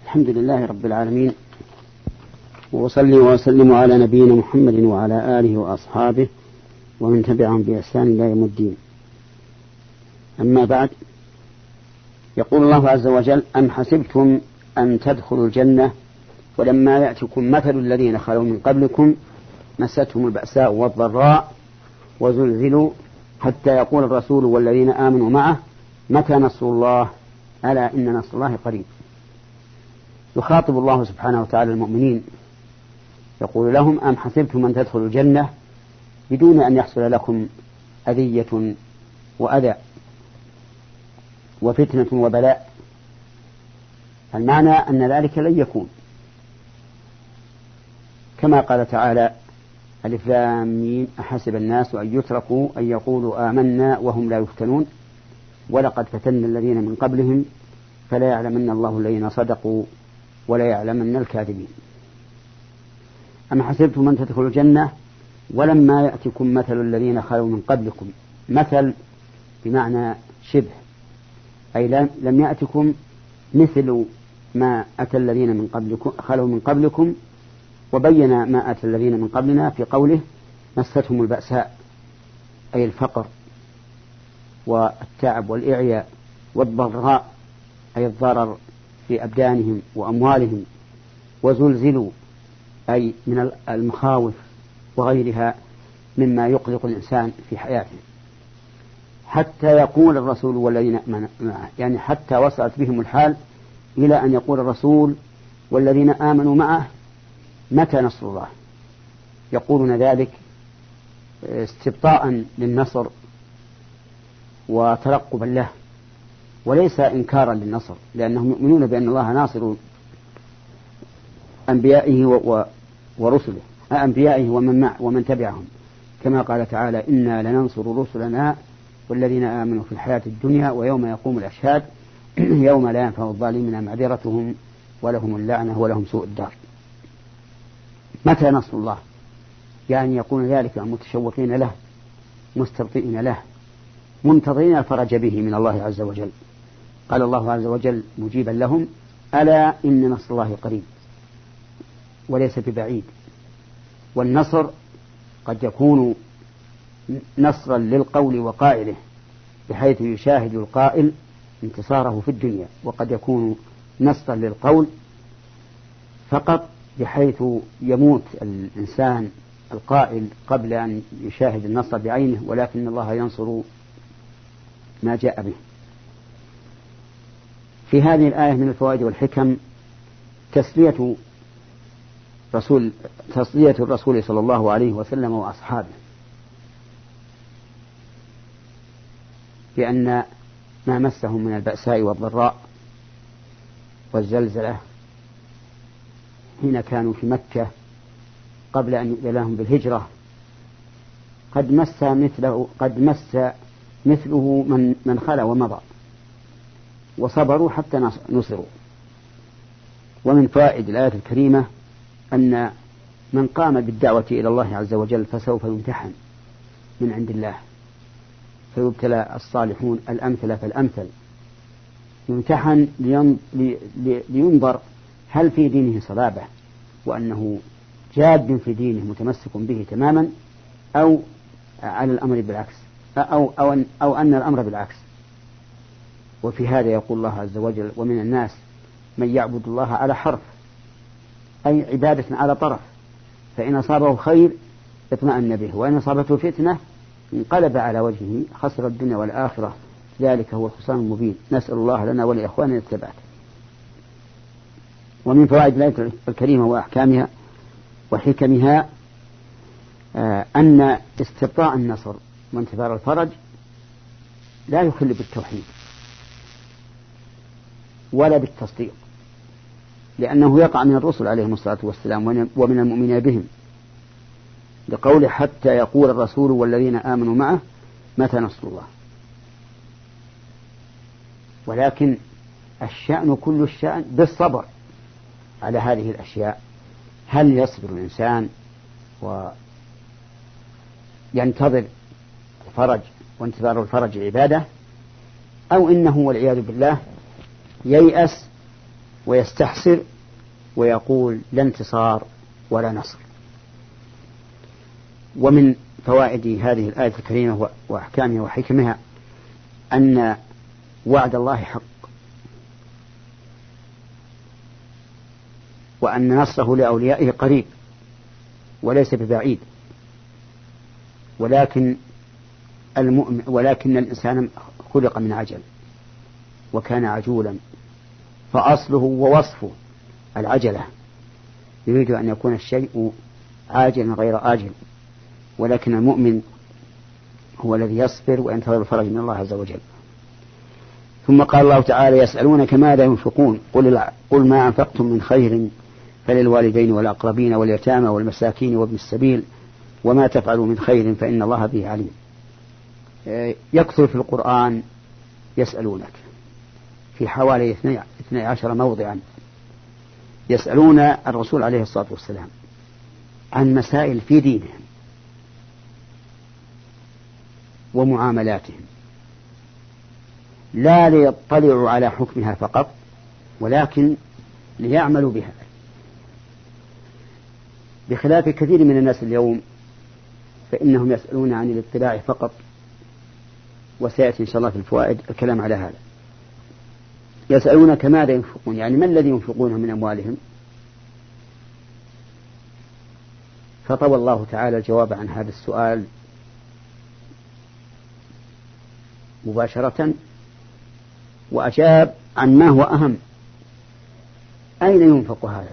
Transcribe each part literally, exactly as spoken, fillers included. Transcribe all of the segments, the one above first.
الحمد لله رب العالمين، وصلي وسلم على نبينا محمد وعلى آله وأصحابه ومن تبعهم بإحسان إلى يوم الدين. أما بعد، يقول الله عز وجل: أم حسبتم أن تدخلوا الجنة ولما يأتكم مثل الذين خلوا من قبلكم مستهم البأساء والضراء وزلزلوا حتى يقول الرسول والذين آمنوا معه متى نصر الله ألا إن نصر الله قريب. يخاطب الله سبحانه وتعالى المؤمنين يقول لهم: أم حسبتم أن تدخلوا الجنة بدون أن يحصل لكم أذية وأذى وفتنة وبلاء. المعنى أن ذلك لن يكون، كما قال تعالى: ألف لام ميم أحسب الناس أن يتركوا أن يقولوا آمنا وهم لا يفتنون ولقد فتنا الذين من قبلهم فلا يعلمن الله الذين صدقوا ولا يعلمن الكاذبين. أم حسبتم أن تدخلوا الجنة ولما يأتكم مثل الذين خلوا من قبلكم. مثل بمعنى شبه، أي لم يأتكم مثل ما أتى الذين من قبلكم خلوا من قبلكم. وبين ما أتى الذين من قبلنا في قوله: مستهم البأساء، أي الفقر والتعب والإعياء، والضراء أي الضرر في أبدانهم وأموالهم، وزلزلوا أي من المخاوف وغيرها مما يقلق الإنسان في حياته، حتى يقول الرسول والذين آمنوا معه، يعني حتى وصلت بهم الحال إلى أن يقول الرسول والذين آمنوا معه متى نصر الله. يقولون ذلك استبطاء للنصر وترقبا له، وليس إنكارا للنصر، لأنهم يؤمنون بأن الله ناصر أنبيائه ورسله أنبيائه ومن مع ومن تبعهم، كما قال تعالى: إنا لننصر رسلنا والذين آمنوا في الحياة الدنيا ويوم يقوم الأشهاد يوم لا ينفع الظالمين معذرتهم ولهم اللعنة ولهم سوء الدار. متى نصر الله؟ يعني يقول ذلك متشوقين له، مستبطئين له، منتظرين الفرج به من الله عز وجل. قال الله عز وجل مجيبا لهم: ألا إن نصر الله قريب، وليس ببعيد. والنصر قد يكون نصرا للقول وقائله بحيث يشاهد القائل انتصاره في الدنيا، وقد يكون نصرا للقول فقط بحيث يموت الإنسان القائل قبل أن يشاهد النصر بعينه، ولكن الله ينصر ما جاء به. في هذه الآية من الفوائد والحكم تسلية رسول تسلية الرسول صلى الله عليه وسلم وأصحابه بأن ما مسهم من البأساء والضراء والزلزلة حين كانوا في مكة قبل أن يؤذن لهم بالهجرة قد مس مثله قد مس مثله من من خلا ومضى، وصبروا حتى نصروا. ومن فوائد الآية الكريمة أن من قام بالدعوة إلى الله عز وجل فسوف يمتحن من عند الله، فيبتلى الصالحون الأمثل فالأمثل، يمتحن لينظر هل في دينه صلابة وأنه جاد في دينه متمسك به تماما، أو على الأمر بالعكس أو, أو, أن أو أن الأمر بالعكس. وفي هذا يقول الله عز وجل: ومن الناس من يعبد الله على حرف، أي عبادة على طرف، فإن أصابه خير اطمأن به، وإن أصابته فتنة انقلب على وجهه خسر الدنيا والآخرة، ذلك هو الخسران المبين. نسأل الله لنا ولإخواننا الثبات. ومن فوائد الآية الكريمة وأحكامها وحكمها أن استبطاء النصر وانتظار الفرج لا يخل بالتوحيد ولا بالتصديق، لأنه يقع من الرسل عليهم الصلاة والسلام ومن المؤمنين بهم، لقوله: حتى يقول الرسول والذين آمنوا معه متى نصر الله. ولكن الشأن كل الشأن بالصبر على هذه الأشياء. هل يصبر الإنسان وينتظر الفرج وانتظار الفرج عبادة، أو إنه والعياذ بالله ييأس ويستحسر ويقول لا انتصار ولا نصر. ومن فوائد هذه الآية الكريمة وأحكامها وحكمها أن وعد الله حق، وأن نصره لأوليائه قريب وليس ببعيد، ولكن المؤمن ولكن الإنسان خلق من عجل وكان عجولا، فأصله ووصفه العجلة، يريد أن يكون الشيء عاجلا غير آجل، ولكن المؤمن هو الذي يصبر وينتظر الفرج من الله عز وجل. ثم قال الله تعالى يسألونك ماذا ينفقون قل, قل ما أنفقتم من خير فللوالدين والأقربين واليتامى والمساكين وابن السبيل وما تفعلوا من خير فإن الله به عليم. يكثر في القرآن يسألونك في حوالي اثني عشر موضعا، يسألون الرسول عليه الصلاة والسلام عن مسائل في دينهم ومعاملاتهم، لا ليطلعوا على حكمها فقط ولكن ليعملوا بها، بخلاف كثير من الناس اليوم فإنهم يسألون عن الاطلاع فقط، وسيأتي إن شاء الله في الفوائد الكلام على هذا. يسألونك ماذا ينفقون، يعني ما الذي ينفقونه من أموالهم؟ فطوى الله تعالى الجواب عن هذا السؤال مباشرة وأجاب عن ما هو أهم، أين ينفق هذا؟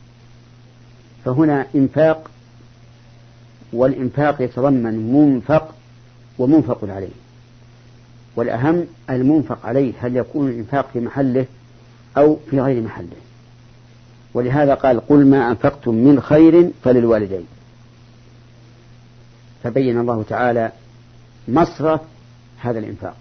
فهنا إنفاق، والإنفاق يتضمن منفق ومنفق عليه، والأهم المنفق عليه هل يكون الإنفاق في محله أو في غير محله. ولهذا قال قل ما أنفقتم من خير فللوالدين، فبين الله تعالى مصرف هذا الإنفاق.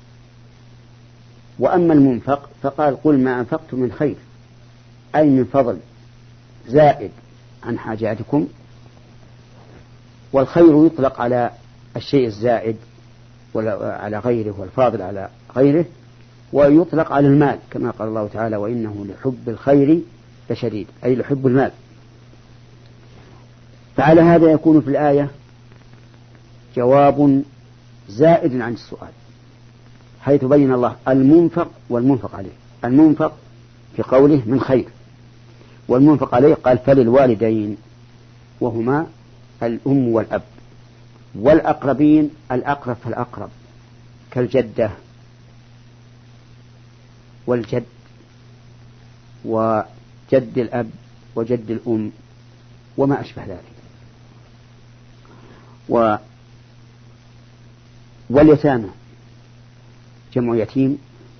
وأما المنفق فقال قل ما أنفقتم من خير، أي من فضل زائد عن حاجاتكم، والخير يطلق على الشيء الزائد على غيره والفاضل على غيره، ويطلق على المال كما قال الله تعالى وإنه لحب الخير لشديد، أي لحب المال. فعلى هذا يكون في الآية جواب زائد عن السؤال، حيث بين الله المنفق والمنفق عليه. المنفق في قوله من خير، والمنفق عليه قال فللوالدين وهما الأم والأب، والأقربين الأقرب فالأقرب كالجدة والجد وجد الأب وجد الأم وما أشبه ذلك. و واليتامى جمع يتيم،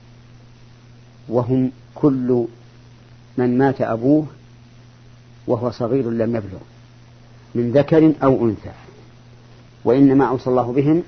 وهم كل من مات أبوه وهو صغير لم يبلغ من ذكر أو أنثى، وإنما أوصى الله بهم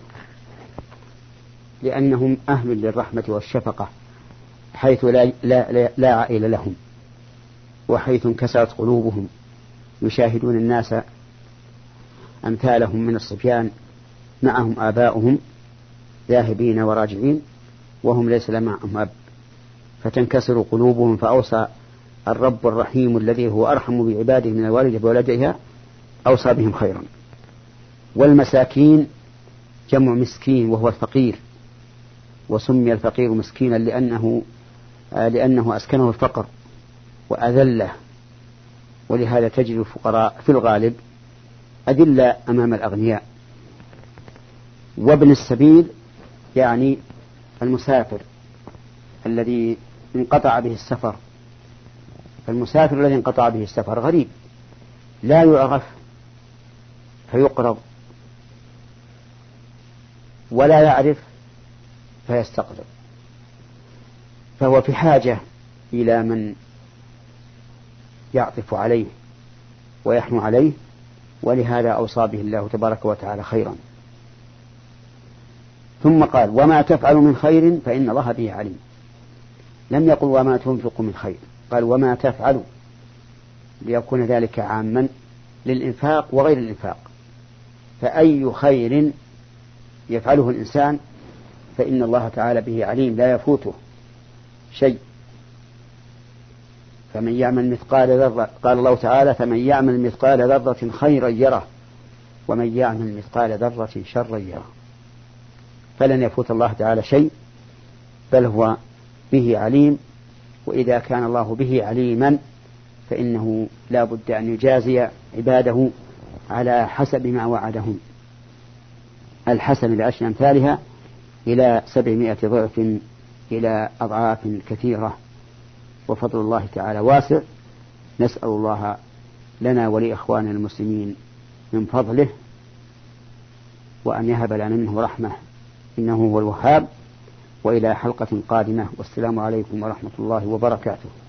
لأنهم أهل للرحمة والشفقة، حيث لا, لا, لا, لا عائل لهم، وحيث انكسرت قلوبهم يشاهدون الناس أمثالهم من الصبيان معهم آباؤهم ذاهبين وراجعين وهم ليس معهم أب، فتنكسر قلوبهم، فأوصى الرب الرحيم الذي هو أرحم بعباده من الوالد بولدها أوصى بهم خيرا. والمساكين جمع مسكين وهو الفقير، وسمي الفقير مسكينا لأنه لأنه أسكنه الفقر وأذله، ولهذا تجد الفقراء في الغالب أذلة أمام الأغنياء. وابن السبيل يعني المسافر الذي انقطع به السفر، فالمسافر الذي انقطع به السفر غريب لا يعرف فيقرض ولا يعرف فيستقرض، فهو في حاجة إلى من يعطف عليه ويحنو عليه، ولهذا أوصى به الله تبارك وتعالى خيرا. ثم قال وما تفعلوا من خير فإن الله به عليم، لم يقل وما تنفقوا من خير، قال وما تفعلوا، ليكون ذلك عاما للإنفاق وغير الإنفاق، فأي خير يفعله الإنسان فإن الله تعالى به عليم لا يفوته شيء. فمن يعمل مثقال ذرة، قال الله تعالى فمن يعمل مثقال ذرة خيرا يره ومن يعمل مثقال ذرة شرا يره. فلن يفوت الله تعالى شيء، بل هو به عليم، وإذا كان الله به عليما فإنه لا بد أن يجازي عباده على حسب ما وعدهم. الحسن بعشر أمثالها إلى سبعمائة ضعف إلى أضعاف كثيرة، وفضل الله تعالى واسع. نسأل الله لنا ولإخواننا المسلمين من فضله، وأن يهب لنا منه رحمة إنه هو الوهاب. وإلى حلقة قادمة، والسلام عليكم ورحمة الله وبركاته.